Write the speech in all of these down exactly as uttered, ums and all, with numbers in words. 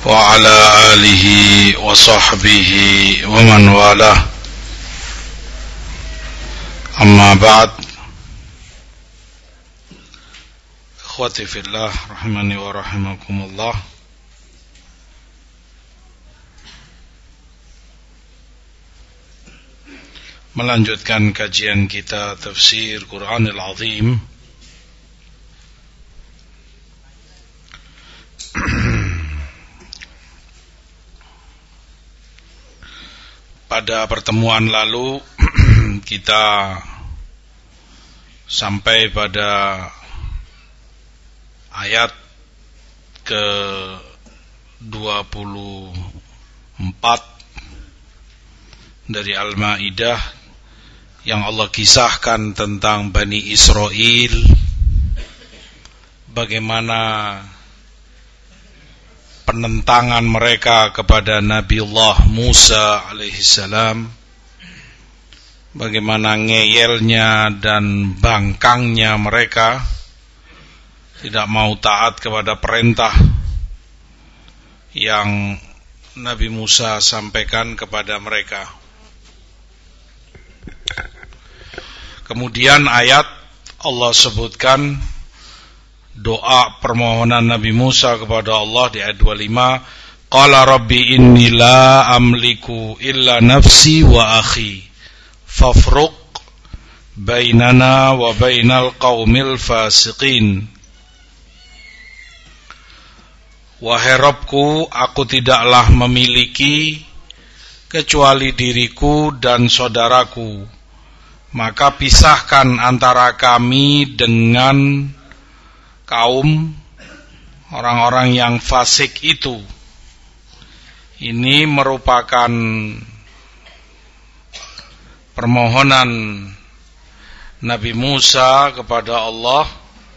وعلى آله وصحبه ومن والاه أما بعد إخوتي في الله رحمني ورحمكم الله. Melanjutkan kajian kita tafsir Quranil Azim. Pada pertemuan lalu kita sampai pada ayat ke dua puluh empat dari Al-Maidah yang Allah kisahkan tentang Bani Israel, bagaimana penentangan mereka kepada Nabiullah Musa alaihissalam, bagaimana ngeyelnya dan bangkangnya mereka, tidak mau taat kepada perintah yang Nabi Musa sampaikan kepada mereka. Kemudian ayat Allah sebutkan doa permohonan Nabi Musa kepada Allah di ayat dua puluh lima, qala rabbi inni la amliku illa nafsi wa akhi fafruq bainana wa bainal qaumil fasiqin. Wahai Rabbku, aku tidaklah memiliki kecuali diriku dan saudaraku, maka pisahkan antara kami dengan kaum orang-orang yang fasik itu. Ini merupakan permohonan Nabi Musa kepada Allah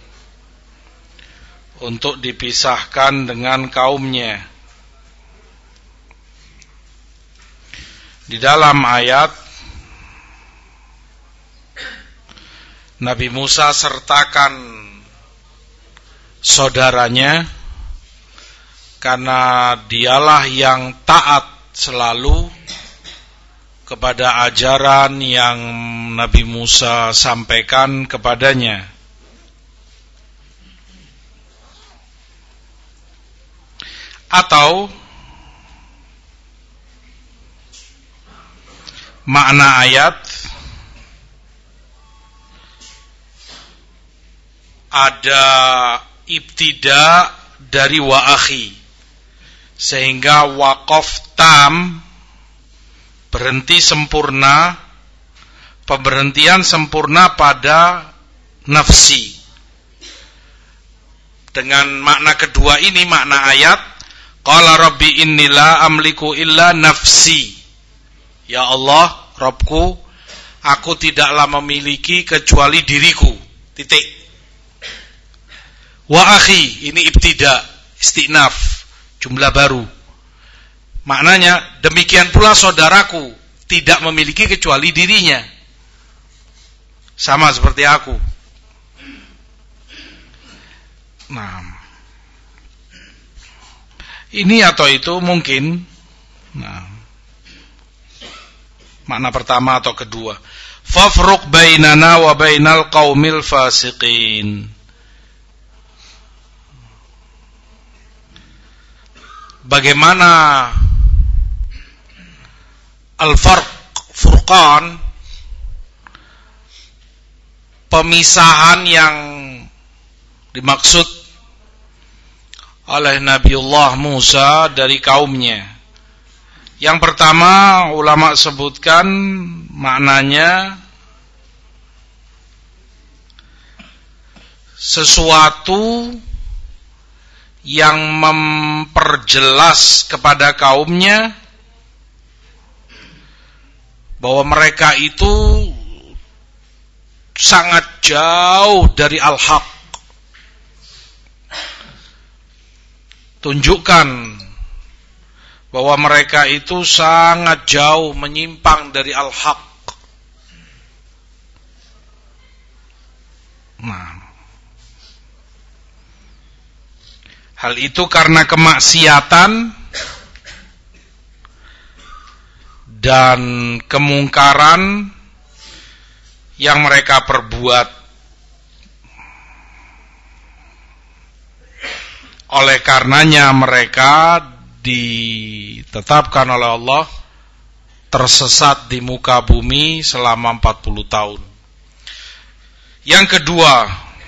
untuk dipisahkan dengan kaumnya. Di dalam ayat Nabi Musa sertakan saudaranya karena dialah yang taat selalu kepada ajaran yang Nabi Musa sampaikan kepadanya. Atau makna ayat ada ibtida dari wa akhi, sehingga waqaf tam, berhenti sempurna, pemberhentian sempurna pada nafsi. Dengan makna kedua ini, makna ayat qala rabbi inni la amliku illa nafsi, ya Allah Rabbku, aku tidaklah memiliki kecuali diriku, titik. Wa akhi, ini ibtida, istinaf, jumlah baru. Maknanya demikian pula saudaraku tidak memiliki kecuali dirinya, sama seperti aku. Nah, ini atau itu mungkin. Nah, makna pertama atau kedua, fafruq bainana wa bainal qaumil fasiqin. Bagaimana al-farq, furqan, pemisahan yang dimaksud oleh Nabiullah Musa dari kaumnya. Yang pertama ulama sebutkan maknanya sesuatu yang memperjelas kepada kaumnya bahwa mereka itu sangat jauh dari al-haq. Tunjukkan bahwa mereka itu sangat jauh menyimpang dari al-haq. Nah, hal itu karena kemaksiatan dan kemungkaran yang mereka perbuat. Oleh karenanya mereka ditetapkan oleh Allah tersesat di muka bumi selama empat puluh tahun. Yang kedua,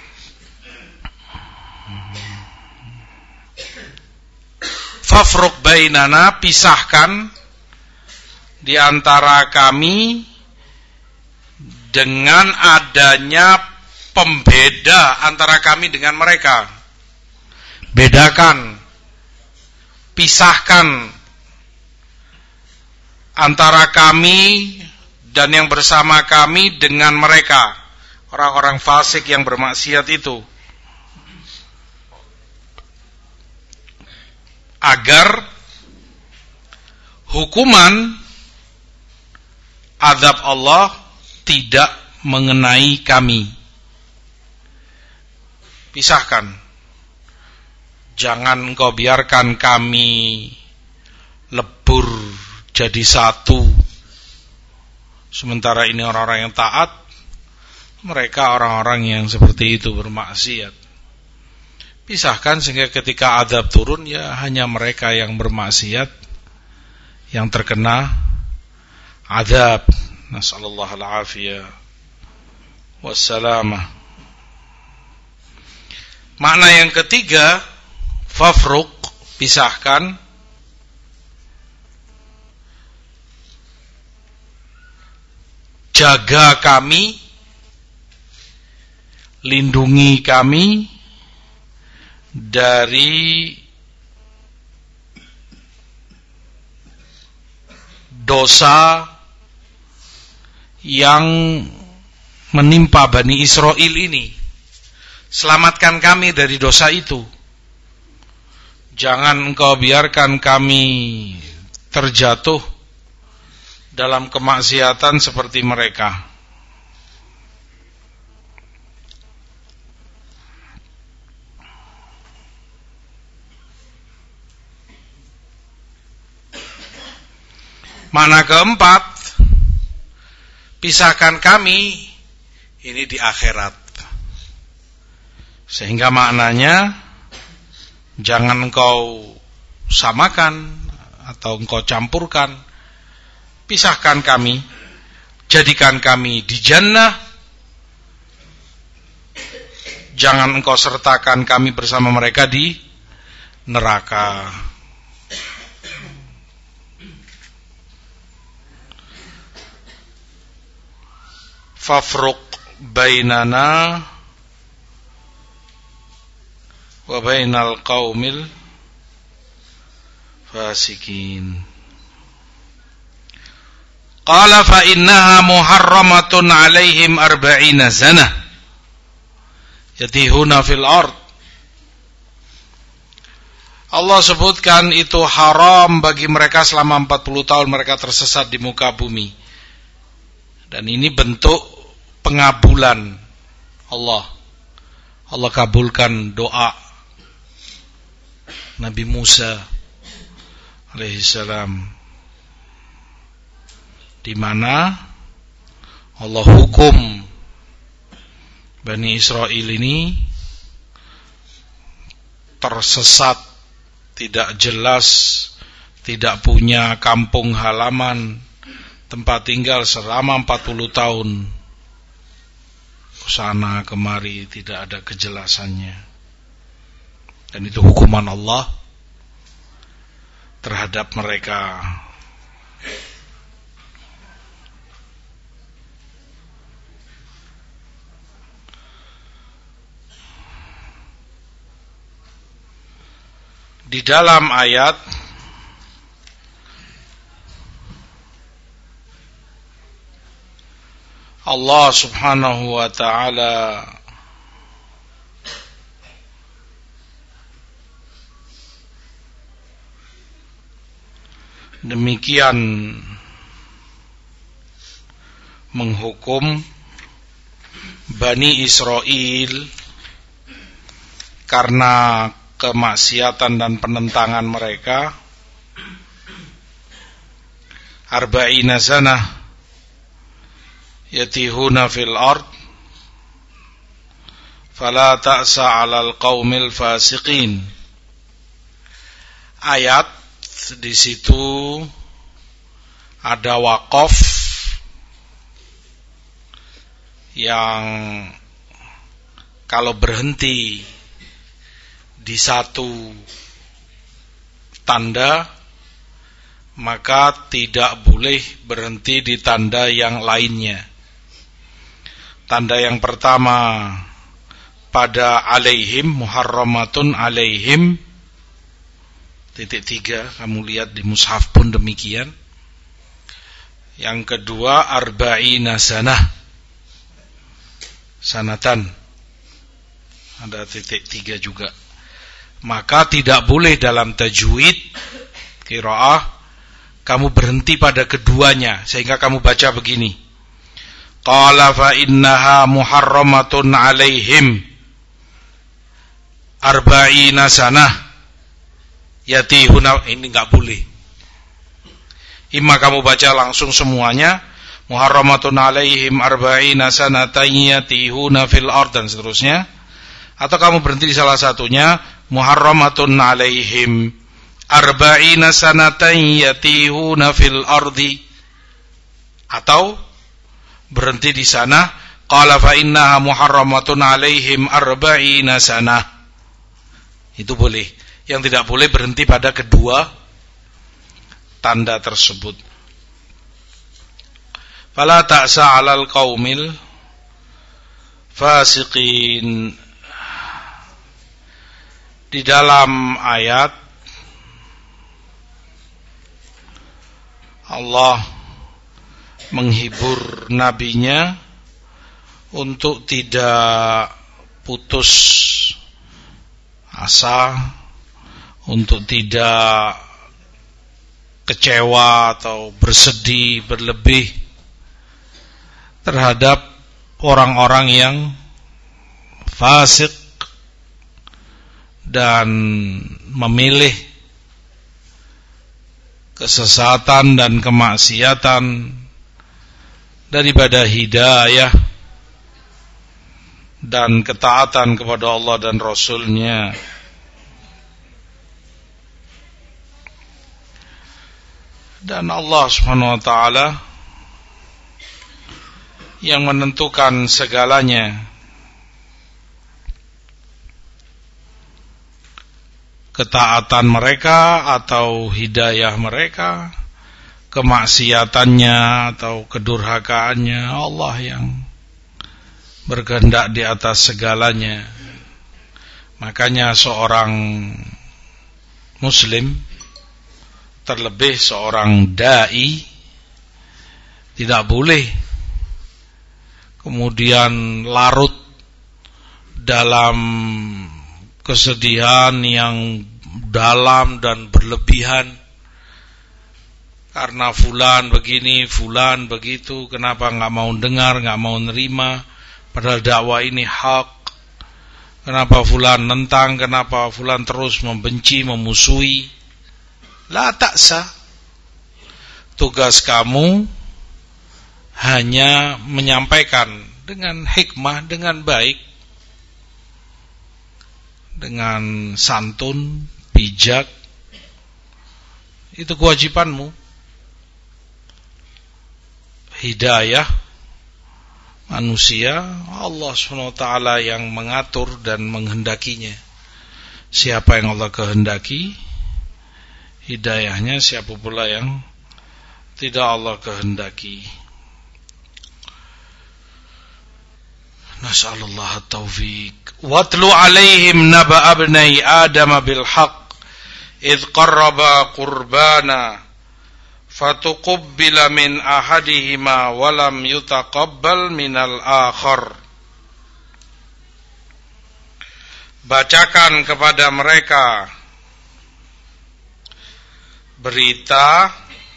fafruq bainana, pisahkan di antara kami dengan adanya pembeda antara kami dengan mereka. Bedakan, pisahkan antara kami dan yang bersama kami dengan mereka, orang-orang fasik yang bermaksiat itu, agar hukuman azab Allah tidak mengenai kami. Pisahkan. Jangan engkau biarkan kami lebur jadi satu. Sementara ini orang-orang yang taat, mereka orang-orang yang seperti itu bermaksiat. Pisahkan sehingga ketika azab turun, ya hanya mereka yang bermaksiat yang terkena azab. Nasallallahu al-afiyah wassalamah. Makna yang ketiga, fafruq, pisahkan, jaga kami, lindungi kami dari dosa yang menimpa Bani Israel ini. Selamatkan kami dari dosa itu. Jangan engkau biarkan kami terjatuh dalam kemaksiatan seperti mereka. Makna keempat, pisahkan kami ini di akhirat. Sehingga maknanya, jangan engkau samakan atau engkau campurkan. Pisahkan kami, jadikan kami di jannah. Jangan engkau sertakan kami bersama mereka di neraka. Fafruq bainana wa bainal qaumil fasikin. Qala fa innaha muharramatun alaihim arba'ina sana yatihuna fil ard. Allah sebutkan itu haram bagi mereka selama empat puluh tahun mereka tersesat di muka bumi. Dan ini bentuk pengabulan Allah. Allah kabulkan doa Nabi Musa alaihissalam, di mana Allah hukum Bani Israel ini tersesat, tidak jelas, tidak punya kampung halaman, tempat tinggal selama empat puluh tahun. Kesana kemari tidak ada kejelasannya. Dan itu hukuman Allah terhadap mereka. Di dalam ayat Allah subhanahu wa ta'ala demikian menghukum Bani Israel karena kemaksiatan dan penentangan mereka, arba'ina sanah yatihuna fil ard fala ta'sa 'alal qaumil fasiqin. Ayat di situ ada waqaf yang kalau berhenti di satu tanda maka tidak boleh berhenti di tanda yang lainnya. Tanda yang pertama pada alaihim, muharramatun alaihim, titik tiga, kamu lihat di mushaf pun demikian. Yang kedua arba'ina sanah, sanatan, ada titik tiga juga. Maka tidak boleh dalam tajwid qiraah kamu berhenti pada keduanya, sehingga kamu baca begini, qala fa innaha muharramatun alaihim arba'ina sanah yatihuna. Ini enggak boleh. Imma kamu baca langsung semuanya, muharramatun alaihim arba'ina sanatan yatihuna fil ard, dan seterusnya, atau kamu berhenti di salah satunya, muharramatun alaihim arba'ina sanatan yatihuna fil ardi, atau berhenti di sana, qala fa innaha muharramatun alaihim arba'ina sanah. Itu boleh. Yang tidak boleh berhenti pada kedua tanda tersebut. Fala ta'sa 'alal qaumil fasiqin. Di dalam ayat Allah menghibur nabinya untuk tidak putus asa, untuk tidak kecewa atau bersedih berlebih terhadap orang-orang yang fasik dan memilih kesesatan dan kemaksiatan daripada hidayah dan ketaatan kepada Allah dan Rasul-Nya. Dan Allah Subhanahu wa taala yang menentukan segalanya. Ketaatan mereka atau hidayah mereka, kemaksiatannya atau kedurhakaannya, Allah yang berkehendak di atas segalanya. Makanya seorang muslim, terlebih seorang dai, tidak boleh kemudian larut dalam kesedihan yang dalam dan berlebihan karena fulan begini, fulan begitu, kenapa nggak mau dengar, nggak mau nerima, padahal dakwah ini hak. Kenapa fulan nentang, kenapa fulan terus membenci, memusuhi. La ta'sa. Tugas kamu hanya menyampaikan dengan hikmah, dengan baik, dengan santun, bijak. Itu kewajibanmu. Hidayah manusia, Allah subhanahu wa taala yang mengatur dan menghendakinya. Siapa yang Allah kehendaki hidayahnya, siapa pula yang tidak Allah kehendaki. Nas'alullah at-taufiq. Watlu alaihim naba abnai Adam bil haqq idh qarraba qurbana fatuqabbala min ahadihima wa lam yutaqabbal minal akhar. Bacakan kepada mereka berita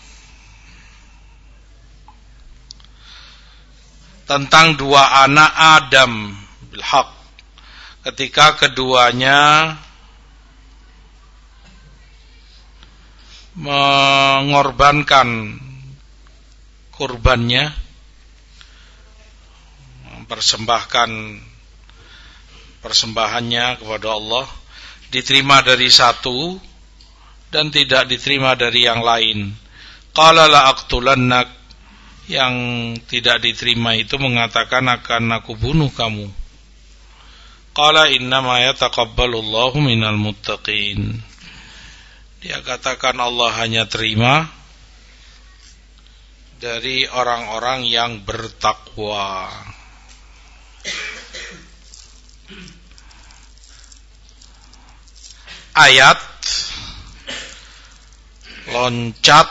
tentang dua anak Adam bil haq, ketika keduanya mengorbankan kurbannya, mempersembahkan persembahannya kepada Allah, diterima dari satu dan tidak diterima dari yang lain. Qala la aqtulannak, yang tidak diterima itu mengatakan akan aku bunuh kamu. Qala innama yataqabbalullahu minal muttaqin, dia katakan Allah hanya terima dari orang-orang yang bertakwa. Ayat loncat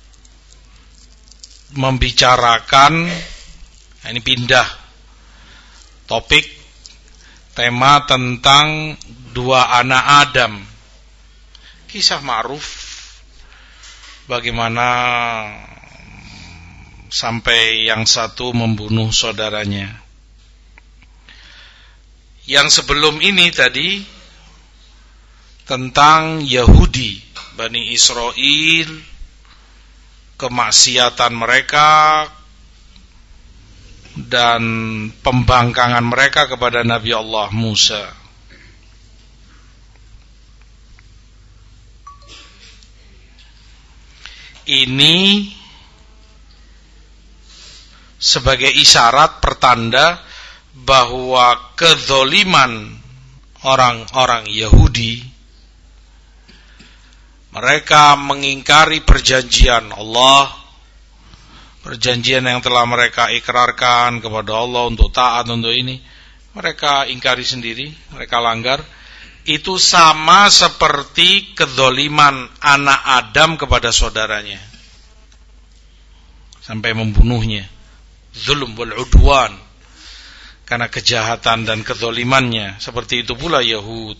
membicarakan, ini pindah topik, tema tentang dua anak Adam. Kisah ma'ruf bagaimana sampai yang satu membunuh saudaranya. Yang sebelum ini tadi tentang Yahudi, Bani Israel, kemaksiatan mereka dan pembangkangan mereka kepada Nabi Allah Musa. Ini sebagai isyarat pertanda bahwa kezaliman orang-orang Yahudi, mereka mengingkari perjanjian Allah, perjanjian yang telah mereka ikrarkan kepada Allah untuk taat untuk ini, mereka ingkari sendiri, mereka langgar. Itu sama seperti kezaliman anak Adam kepada saudaranya sampai membunuhnya. Zulm wal udwan, karena kejahatan dan kezalimannya. Seperti itu pula Yahud.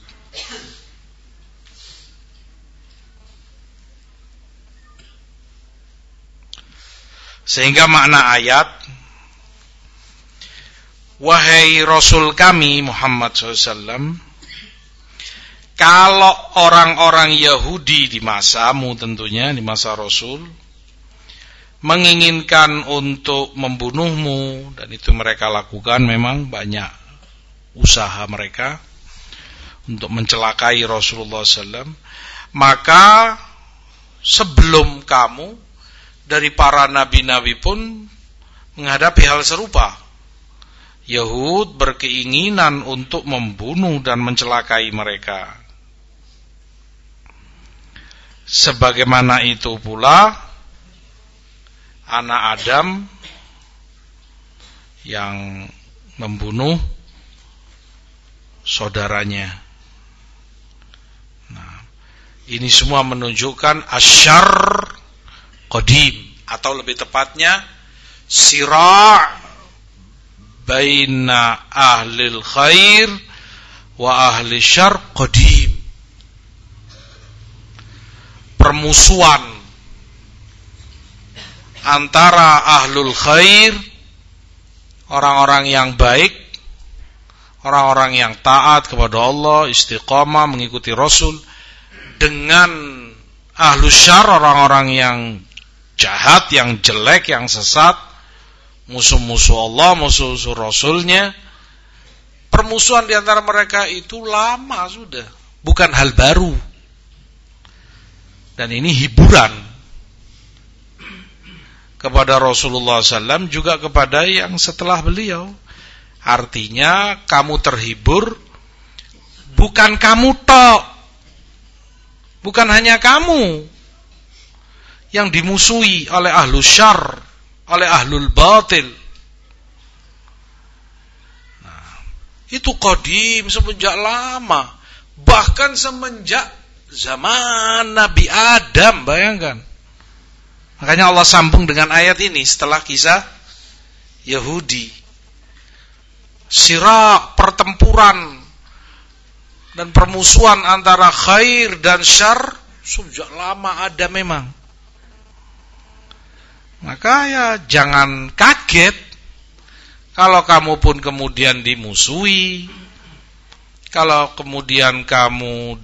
Sehingga makna ayat, wahai Rasul kami Muhammad shallallahu alaihi wasallam, kalau orang-orang Yahudi di masamu, tentunya di masa Rasul, menginginkan untuk membunuhmu, dan itu mereka lakukan, memang banyak usaha mereka untuk mencelakai Rasulullah shallallahu alaihi wasallam, maka sebelum kamu dari para nabi-nabi pun menghadapi hal serupa. Yahud berkeinginan untuk membunuh dan mencelakai mereka. Sebagaimana itu pula anak Adam yang membunuh saudaranya. Nah, ini semua menunjukkan asyar qadim, atau lebih tepatnya sira' baina ahlil khair wa ahli syarr qadim. Permusuhan antara ahlul khair, orang-orang yang baik, orang-orang yang taat kepada Allah, istiqamah mengikuti Rasul, dengan ahlus syarr, orang-orang yang jahat, yang jelek, yang sesat, musuh-musuh Allah, musuh-musuh Rasulnya. Permusuhan di antara mereka itu lama sudah, bukan hal baru. Dan ini hiburan kepada Rasulullah shallallahu alaihi wasallam, juga kepada yang setelah beliau. Artinya kamu terhibur, bukan kamu tok, bukan hanya kamu yang dimusuhi oleh ahlus syarr, oleh ahlul batil. Nah, itu qadim, semenjak lama, bahkan semenjak zaman Nabi Adam, bayangkan. Makanya Allah sambung dengan ayat ini setelah kisah Yahudi. Sira', pertempuran dan permusuhan antara khair dan syarr sejak lama ada memang. Maka ya jangan kaget kalau kamu pun kemudian dimusuhi, kalau kemudian kamu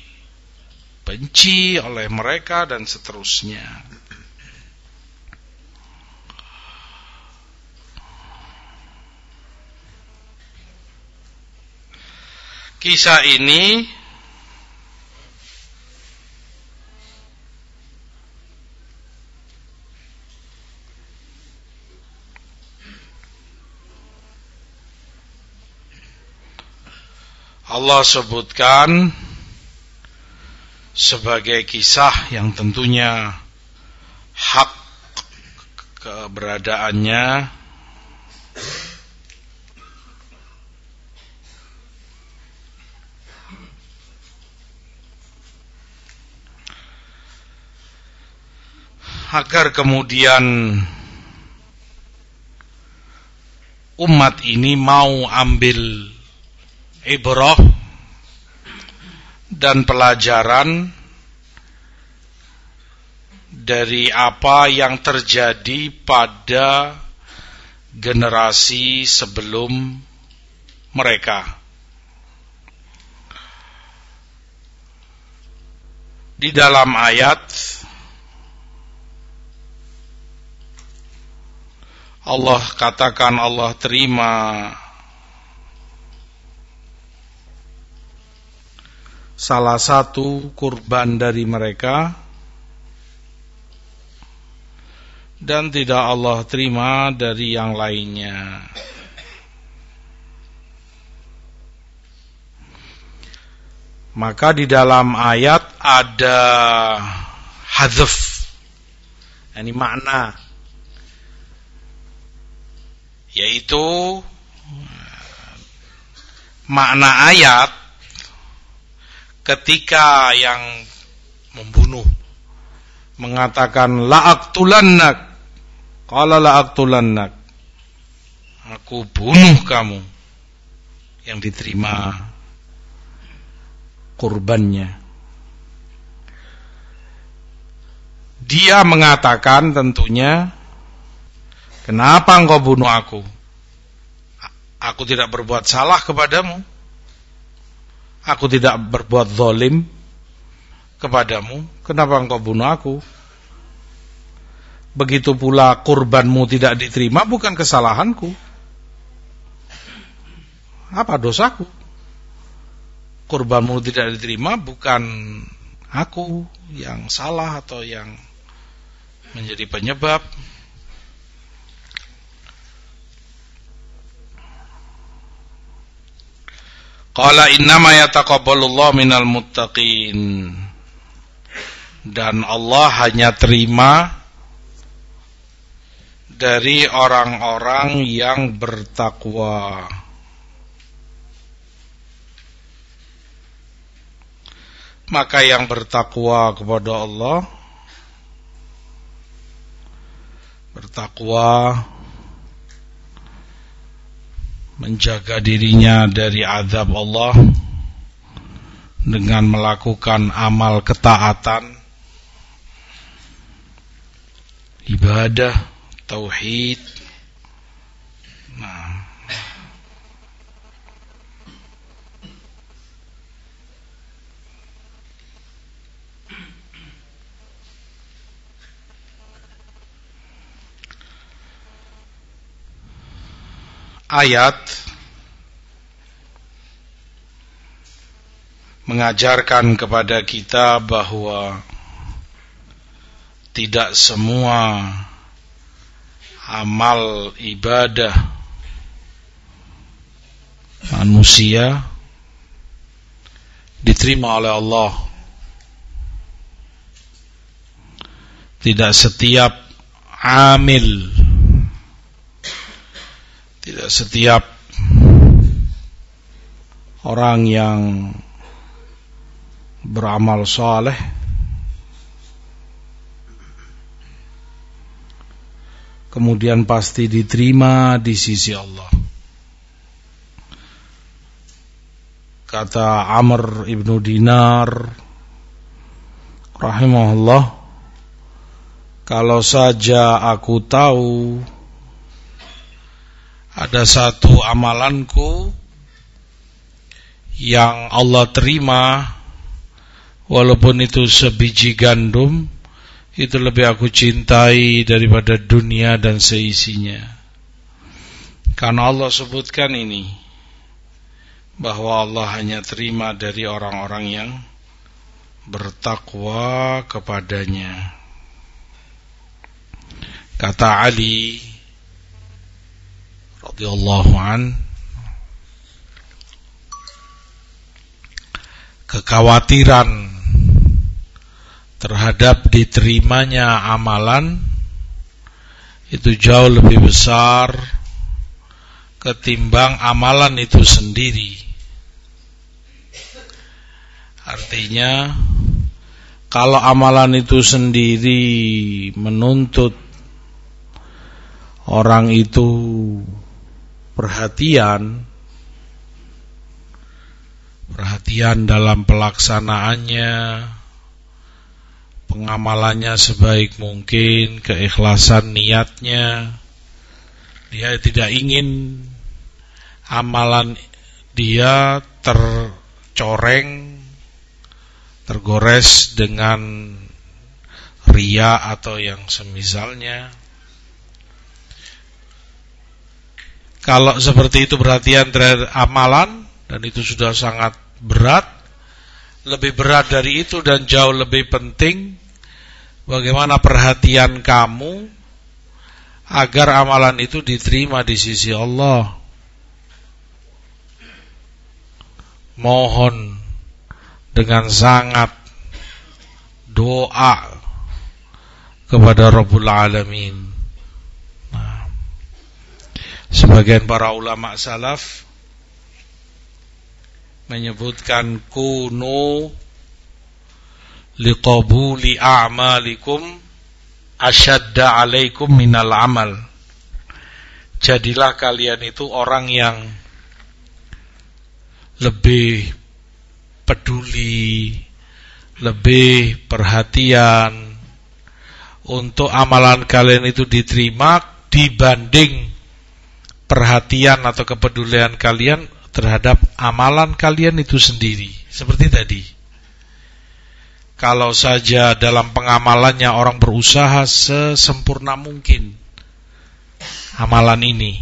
dibenci oleh mereka dan seterusnya. Kisah ini Allah sebutkan sebagai kisah yang tentunya hak keberadaannya agar kemudian umat ini mau ambil ibrah dan pelajaran dari apa yang terjadi pada generasi sebelum mereka. Di dalam ayat Allah katakan Allah terima salah satu kurban dari mereka dan tidak Allah terima dari yang lainnya. Maka di dalam ayat ada hadzf, ini makna, yaitu makna ayat ketika yang membunuh mengatakan la'aqtulannak, qala la'aqtulannak, aku bunuh kamu, yang diterima kurbannya. Dia mengatakan tentunya, kenapa engkau bunuh aku? Aku tidak berbuat salah kepadamu. Aku tidak berbuat zalim kepadamu. Kenapa engkau bunuh aku? Begitu pula kurbanmu tidak diterima bukan kesalahanku. Apa dosaku? Kurbanmu tidak diterima bukan aku yang salah atau yang menjadi penyebab. Qala innama yataqabbalullahu minal muttaqin. Dan Allah hanya terima dari orang-orang yang bertakwa. Maka yang bertakwa kepada Allah, bertakwa menjaga dirinya dari azab Allah dengan melakukan amal ketaatan, ibadah, tauhid. Nah, ayat mengajarkan kepada kita bahwa tidak semua amal ibadah manusia diterima oleh Allah. Tidak setiap amil, tidak setiap orang yang beramal saleh kemudian pasti diterima di sisi Allah. Kata Amr ibnu Dinar rahimahullah, kalau saja aku tahu ada satu amalanku yang Allah terima, walaupun itu sebiji gandum, itu lebih aku cintai daripada dunia dan seisinya. Karena Allah sebutkan ini, bahwa Allah hanya terima dari orang-orang yang bertakwa kepadanya. Kata Ali radhiyallahu an, kekhawatiran terhadap diterimanya amalan itu jauh lebih besar ketimbang amalan itu sendiri. Artinya, kalau amalan itu sendiri menuntut orang itu perhatian, perhatian dalam pelaksanaannya, pengamalannya sebaik mungkin, keikhlasan niatnya, dia tidak ingin amalan dia tercoreng, tergores dengan riya atau yang semisalnya. Kalau seperti itu perhatian terhadap amalan, dan itu sudah sangat berat, lebih berat dari itu dan jauh lebih penting, bagaimana perhatian kamu agar amalan itu diterima di sisi Allah. Mohon dengan sangat doa kepada Rabbul Alamin. Nah, sebagian para ulama salaf menyebutkan kunu liqabuli a'malikum asyadda alaikum minal amal. Jadilah kalian itu orang yang lebih peduli, lebih perhatian untuk amalan kalian itu diterima dibanding perhatian atau kepedulian kalian terhadap amalan kalian itu sendiri. Seperti tadi, kalau saja dalam pengamalannya orang berusaha sesempurna mungkin amalan ini,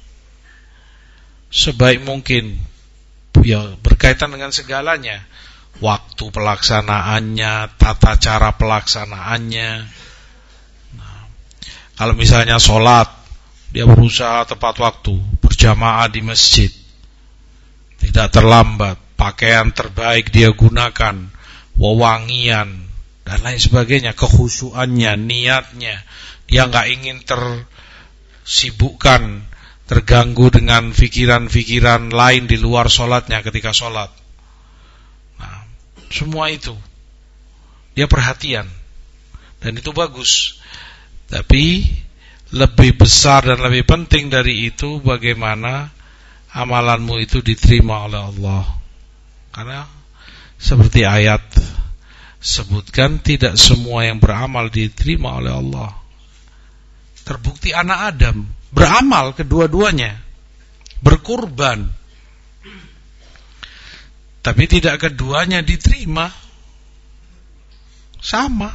sebaik mungkin, ya berkaitan dengan segalanya, waktu pelaksanaannya, tata cara pelaksanaannya. Nah, kalau misalnya sholat, dia berusaha tepat waktu, berjamaah di masjid, tidak terlambat, pakaian terbaik dia gunakan, wewangian dan lain sebagainya, kekhusyuannya, niatnya, dia nggak ingin tersibukkan, terganggu dengan pikiran-pikiran lain di luar sholatnya ketika sholat. Nah, semua itu dia perhatian, dan itu bagus. Tapi lebih besar dan lebih penting dari itu, bagaimana amalanmu itu diterima oleh Allah. Karena seperti ayat sebutkan, tidak semua yang beramal diterima oleh Allah. Terbukti anak Adam beramal kedua-duanya, berkurban, tapi tidak keduanya diterima. Sama,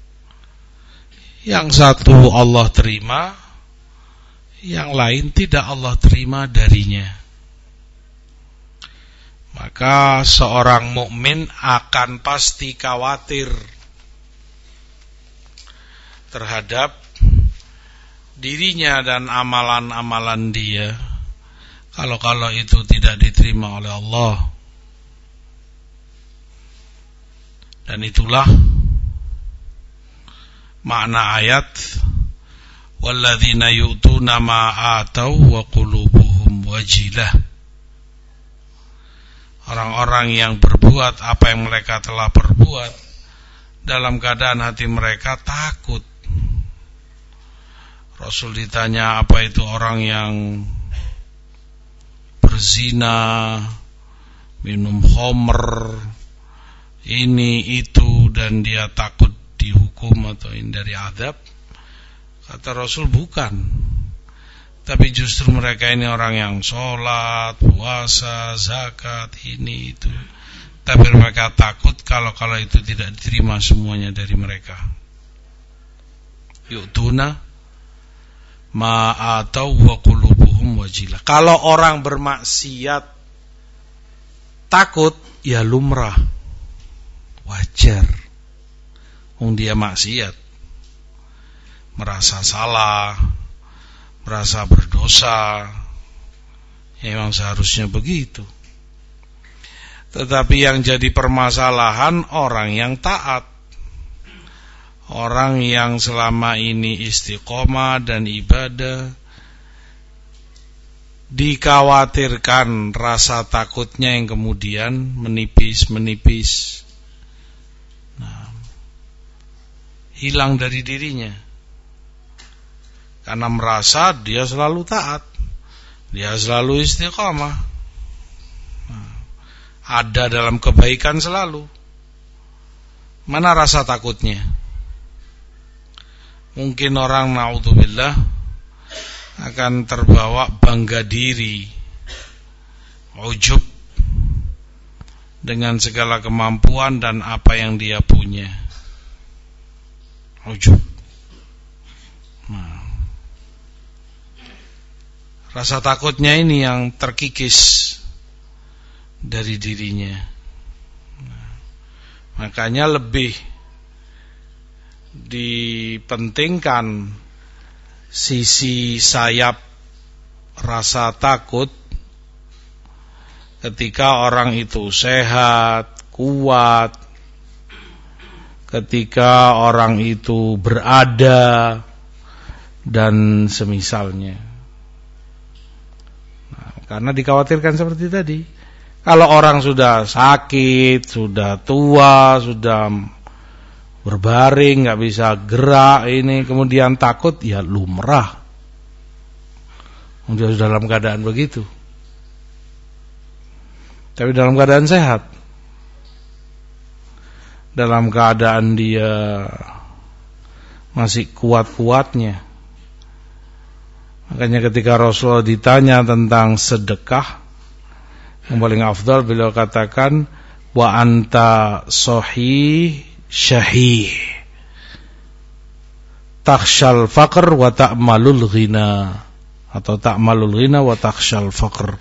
yang satu Allah terima, yang lain tidak Allah terima darinya. Maka seorang mukmin akan pasti khawatir terhadap dirinya dan amalan-amalan dia, kalau-kalau itu tidak diterima oleh Allah. Dan itulah makna ayat walladzina yu'tuna ma atau wa qulubuhum wajilah. Orang-orang yang berbuat apa yang mereka telah perbuat dalam keadaan hati mereka takut. Rasul ditanya, apa itu orang yang berzina, minum khamr, ini itu, dan dia takut dihukum atau hindari azab? Kata Rasul, bukan, tapi justru mereka ini orang yang sholat, puasa, zakat, ini itu, tapi mereka takut kalau-kalau itu tidak diterima semuanya dari mereka. Yu'tuna ma atau wa qulubuhum wajilah. Kalau orang bermaksiat takut ya lumrah, wajar. Wong dia maksiat, merasa salah, merasa berdosa, ya memang seharusnya begitu. Tetapi yang jadi permasalahan orang yang taat, orang yang selama ini istiqomah dan ibadah, dikhawatirkan rasa takutnya yang kemudian menipis-menipis, nah, hilang dari dirinya. Karena merasa dia selalu taat, dia selalu istiqomah, nah, ada dalam kebaikan selalu. Mana rasa takutnya? Mungkin orang naudzubillah akan terbawa bangga diri, ujub dengan segala kemampuan dan apa yang dia punya. Ujub. Nah, rasa takutnya ini yang terkikis dari dirinya. Nah, makanya lebih dipentingkan sisi sayap rasa takut ketika orang itu sehat, kuat, ketika orang itu berada dan semisalnya. Nah, karena dikhawatirkan seperti tadi, kalau orang sudah sakit, sudah tua, sudah berbaring, nggak bisa gerak, ini kemudian takut, ya lumrah. Dia sudah dalam keadaan begitu. Tapi dalam keadaan sehat, dalam keadaan dia masih kuat-kuatnya. Makanya ketika Rasulullah ditanya tentang sedekah, yang paling afdal beliau katakan, wa anta sahih syahih takhshal faqr wa ta'malul ghina, atau ta'malul ghina wa takhshal faqr.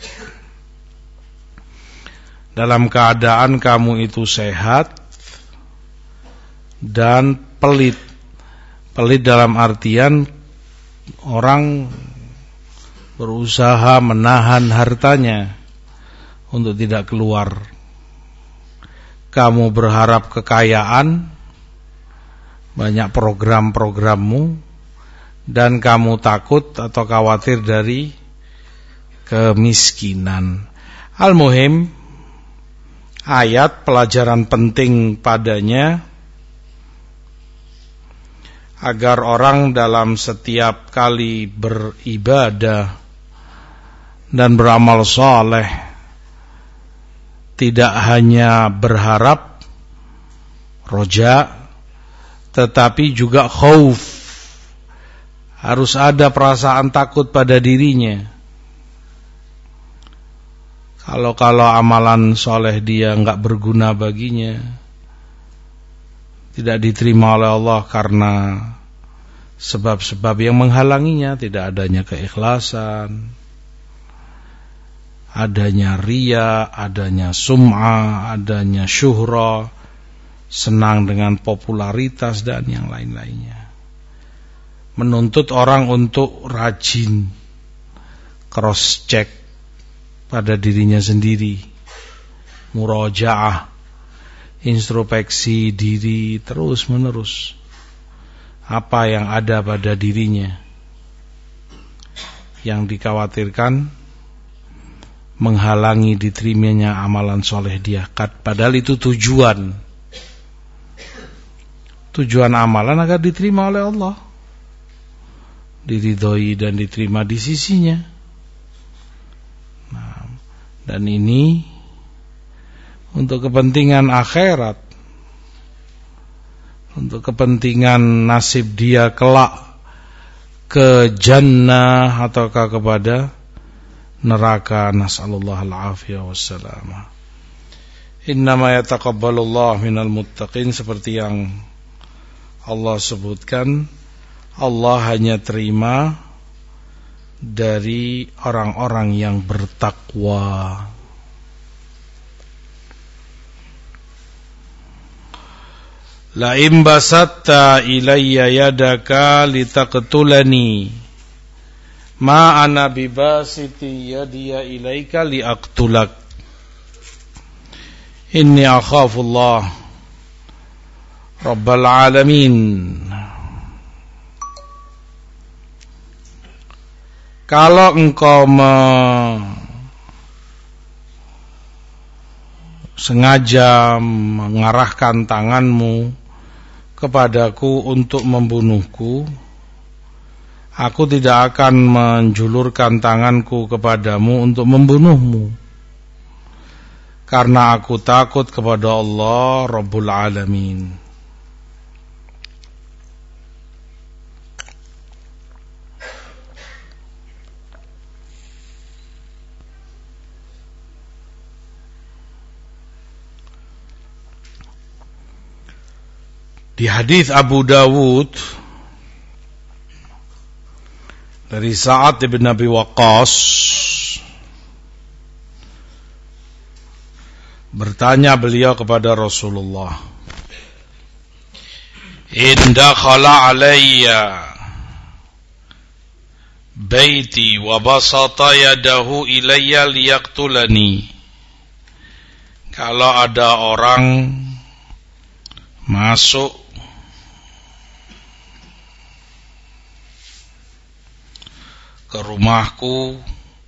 Dalam keadaan kamu itu sehat dan pelit. Pelit dalam artian orang berusaha menahan hartanya untuk tidak keluar. Kamu berharap kekayaan, banyak program-programmu, dan kamu takut atau khawatir dari kemiskinan. Al-muhim, ayat pelajaran penting padanya agar orang dalam setiap kali beribadah dan beramal saleh tidak hanya berharap, roja, tetapi juga khauf. Harus ada perasaan takut pada dirinya. Kalau-kalau amalan soleh dia enggak berguna baginya, tidak diterima oleh Allah karena sebab-sebab yang menghalanginya, tidak adanya keikhlasan, adanya riya, adanya sum'ah, adanya syuhra, senang dengan popularitas dan yang lain-lainnya. Menuntut orang untuk rajin cross check pada dirinya sendiri, murajaah, introspeksi diri terus menerus, apa yang ada pada dirinya yang dikhawatirkan menghalangi diterimanya amalan soleh dia. Padahal itu tujuan Tujuan amalan agar diterima oleh Allah, diridhoi dan diterima di sisinya. Nah, dan ini untuk kepentingan akhirat, untuk kepentingan nasib dia kelak ke jannah ataukah kepada neraka. Nasallallahu al-afiyah wassalamah. Innama yataqabbalullahu minal muttaqin, seperti yang Allah sebutkan, Allah hanya terima dari orang-orang yang bertakwa. La in basatta ilayya yadaka litaqtulani ma ana bibasiti yadiya ilaika liaqtulak inni akhafullah rabbal alamin. Kalau engkau me sengaja mengarahkan tanganmu kepadaku untuk membunuhku, aku tidak akan menjulurkan tanganku kepadamu untuk membunuhmu, karena aku takut kepada Allah Rabbul Alamin. Di hadis Abu Dawud dari Sa'ad bin Abi Waqqas, bertanya beliau kepada Rasulullah, "In dakhala alayya baiti wa basata yadahu ilayya liyaqtulani." Kalau ada orang masuk ke rumahku,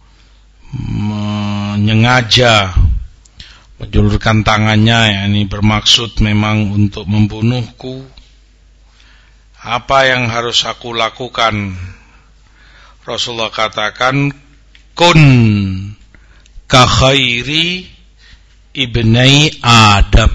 menyengaja menjulurkan tangannya, yakni bermaksud memang untuk membunuhku, apa yang harus aku lakukan? Rasulullah katakan, kun ka khairi ibnai Adam,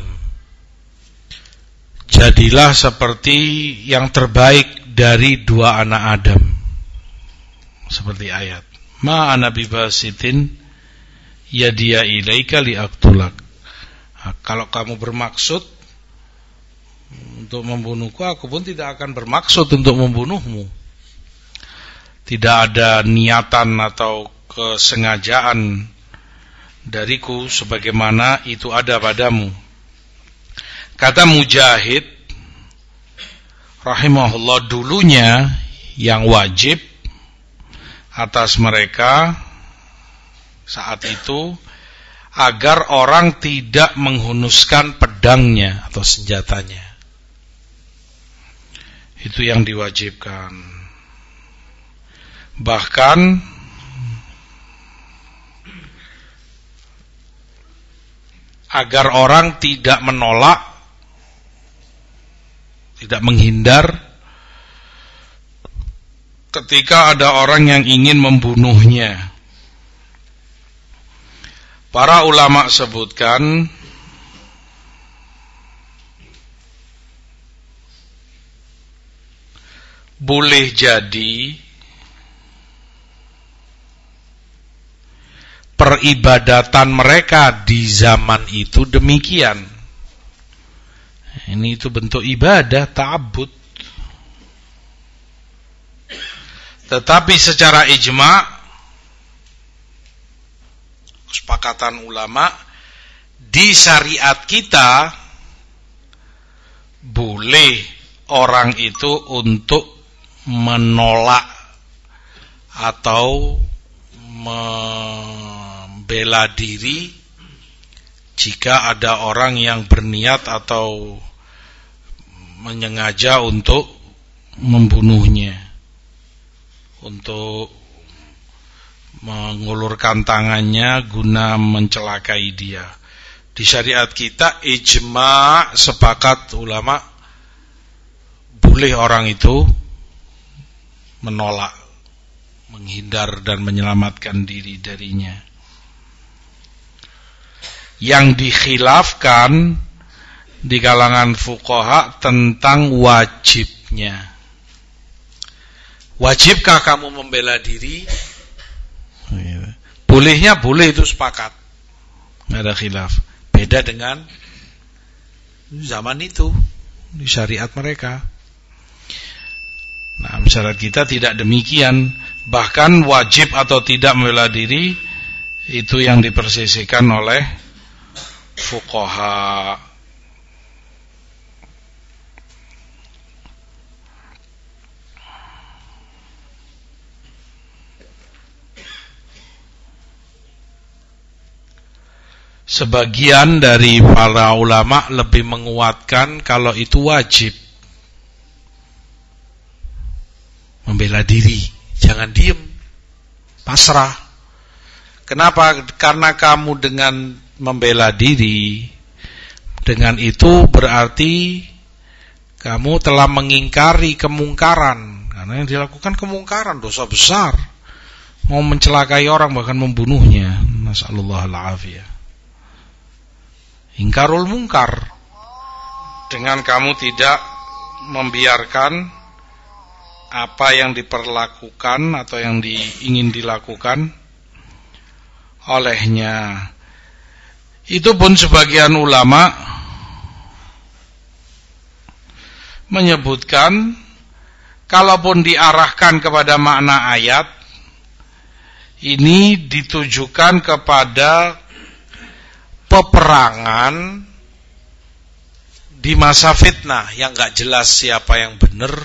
jadilah seperti yang terbaik dari dua anak Adam. Seperti ayat, ma ana bibasitin yadiya ilaika liaqtulak. Nah, kalau kamu bermaksud untuk membunuhku, aku pun tidak akan bermaksud untuk membunuhmu. Tidak ada niatan atau kesengajaan dariku sebagaimana itu ada padamu. Kata Mujahid rahimahullah, dulunya yang wajib atas mereka saat itu agar orang tidak menghunuskan pedangnya atau senjatanya. Itu yang diwajibkan. Bahkan agar orang tidak menolak, tidak menghindar ketika ada orang yang ingin membunuhnya. Para ulama sebutkan boleh jadi peribadatan mereka di zaman itu demikian. Ini itu bentuk ibadah, ta'abbud. Tetapi secara ijma', kesepakatan ulama, di syariat kita boleh orang itu untuk menolak atau membela diri jika ada orang yang berniat atau menyengaja untuk membunuhnya, untuk mengulurkan tangannya guna mencelakai dia. Di syariat kita ijma' sepakat ulama boleh orang itu menolak, menghindar dan menyelamatkan diri darinya. Yang dikhilafkan di kalangan fuqaha tentang wajibnya. Wajibkah kamu membela diri? Bolehnya boleh, itu sepakat, nggak ada khilaf. Beda dengan zaman itu di syariat mereka. Nah, syariat kita tidak demikian. Bahkan wajib atau tidak membela diri itu yang dipersisikan oleh fuqaha. Sebagian dari para ulama lebih menguatkan kalau itu wajib. Membela diri, jangan diem, pasrah. Kenapa? Karena kamu dengan membela diri, dengan itu berarti kamu telah mengingkari kemungkaran. Karena yang dilakukan kemungkaran, dosa besar. Mau mencelakai orang, bahkan membunuhnya. Nasallallahu alaihi. Ingkarul mungkar. Dengan kamu tidak membiarkan apa yang diperlakukan atau yang di, ingin dilakukan olehnya. Itu pun sebagian ulama menyebutkan, kalaupun diarahkan kepada makna ayat, ini ditujukan kepada peperangan di masa fitnah yang gak jelas siapa yang benar,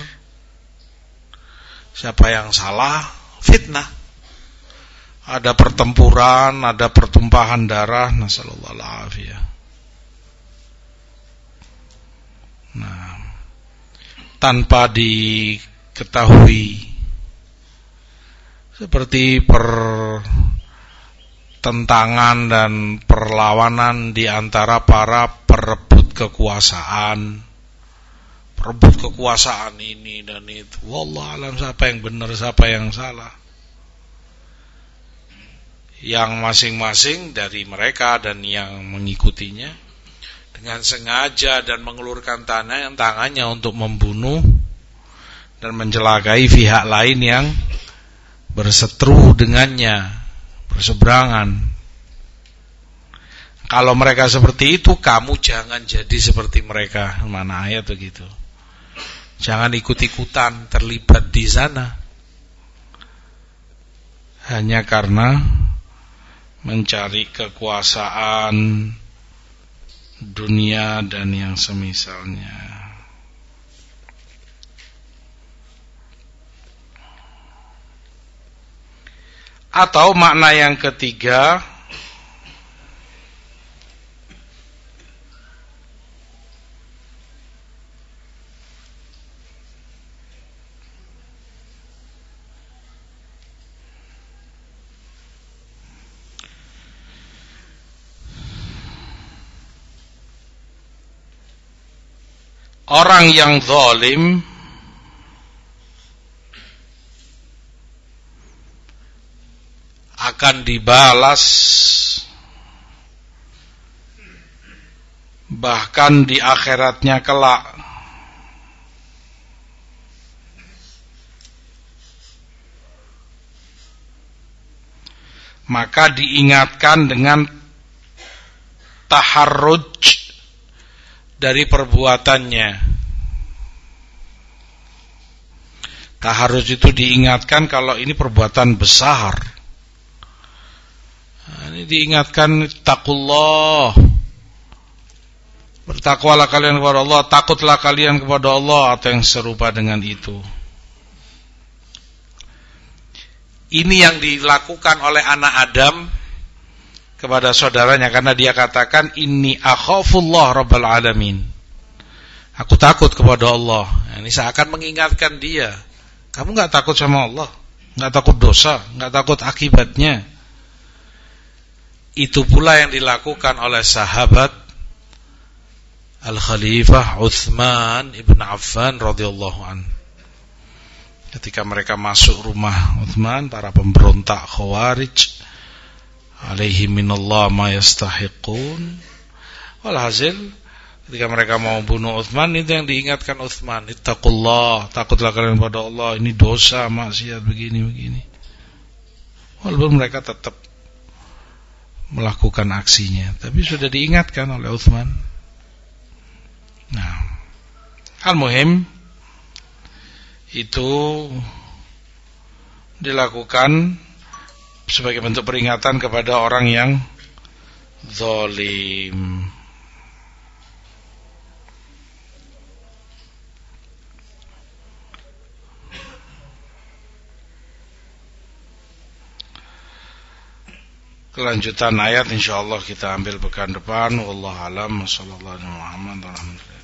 siapa yang salah, fitnah. Ada pertempuran, ada pertumpahan darah, nasallallahu alaihi. Nah, tanpa diketahui, seperti pertentangan dan perlawanan di antara para perebut kekuasaan, perebut kekuasaan ini dan itu. Wallahu alam, siapa yang benar, siapa yang salah. Yang masing-masing dari mereka dan yang mengikutinya dengan sengaja dan mengelurkan tangan tangannya untuk membunuh dan mencelakai pihak lain yang berseteru dengannya, berseberangan. Kalau mereka seperti itu, kamu jangan jadi seperti mereka. Mana ayat begitu. Jangan ikut-ikutan terlibat di sana hanya karena mencari kekuasaan dunia dan yang semisalnya. Atau makna yang ketiga, orang yang zalim akan dibalas bahkan di akhiratnya kelak. Maka diingatkan dengan taharruj dari perbuatannya. Taharruj itu diingatkan kalau ini perbuatan besar. Nah, ini diingatkan, taqullah, bertakwalah kalian kepada Allah, takutlah kalian kepada Allah, atau yang serupa dengan itu. Ini yang dilakukan oleh anak Adam kepada saudaranya, karena dia katakan, inni akhafullah rabbal alamin, aku takut kepada Allah. Ini seakan mengingatkan dia, kamu gak takut sama Allah, gak takut dosa, gak takut akibatnya. Itu pula yang dilakukan oleh sahabat Al-Khalifah Utsman ibn Affan radhiyallahu an. Ketika mereka masuk rumah Utsman, para pemberontak Khawarij, alaihi minallah ma yastahiqun. Walhasil ketika mereka mau bunuh Utsman, itu yang diingatkan Utsman, ittaqullah, takutlah kalian kepada Allah, ini dosa, maksiat begini-begini. Walaupun mereka tetap melakukan aksinya, tapi sudah diingatkan oleh Utsman. Nah, al-muhim itu dilakukan sebagai bentuk peringatan kepada orang yang zalim. Kelanjutan ayat insyaallah kita ambil pekan depan. Wallahu a'lam. Sallallahu alaihi Muhammad.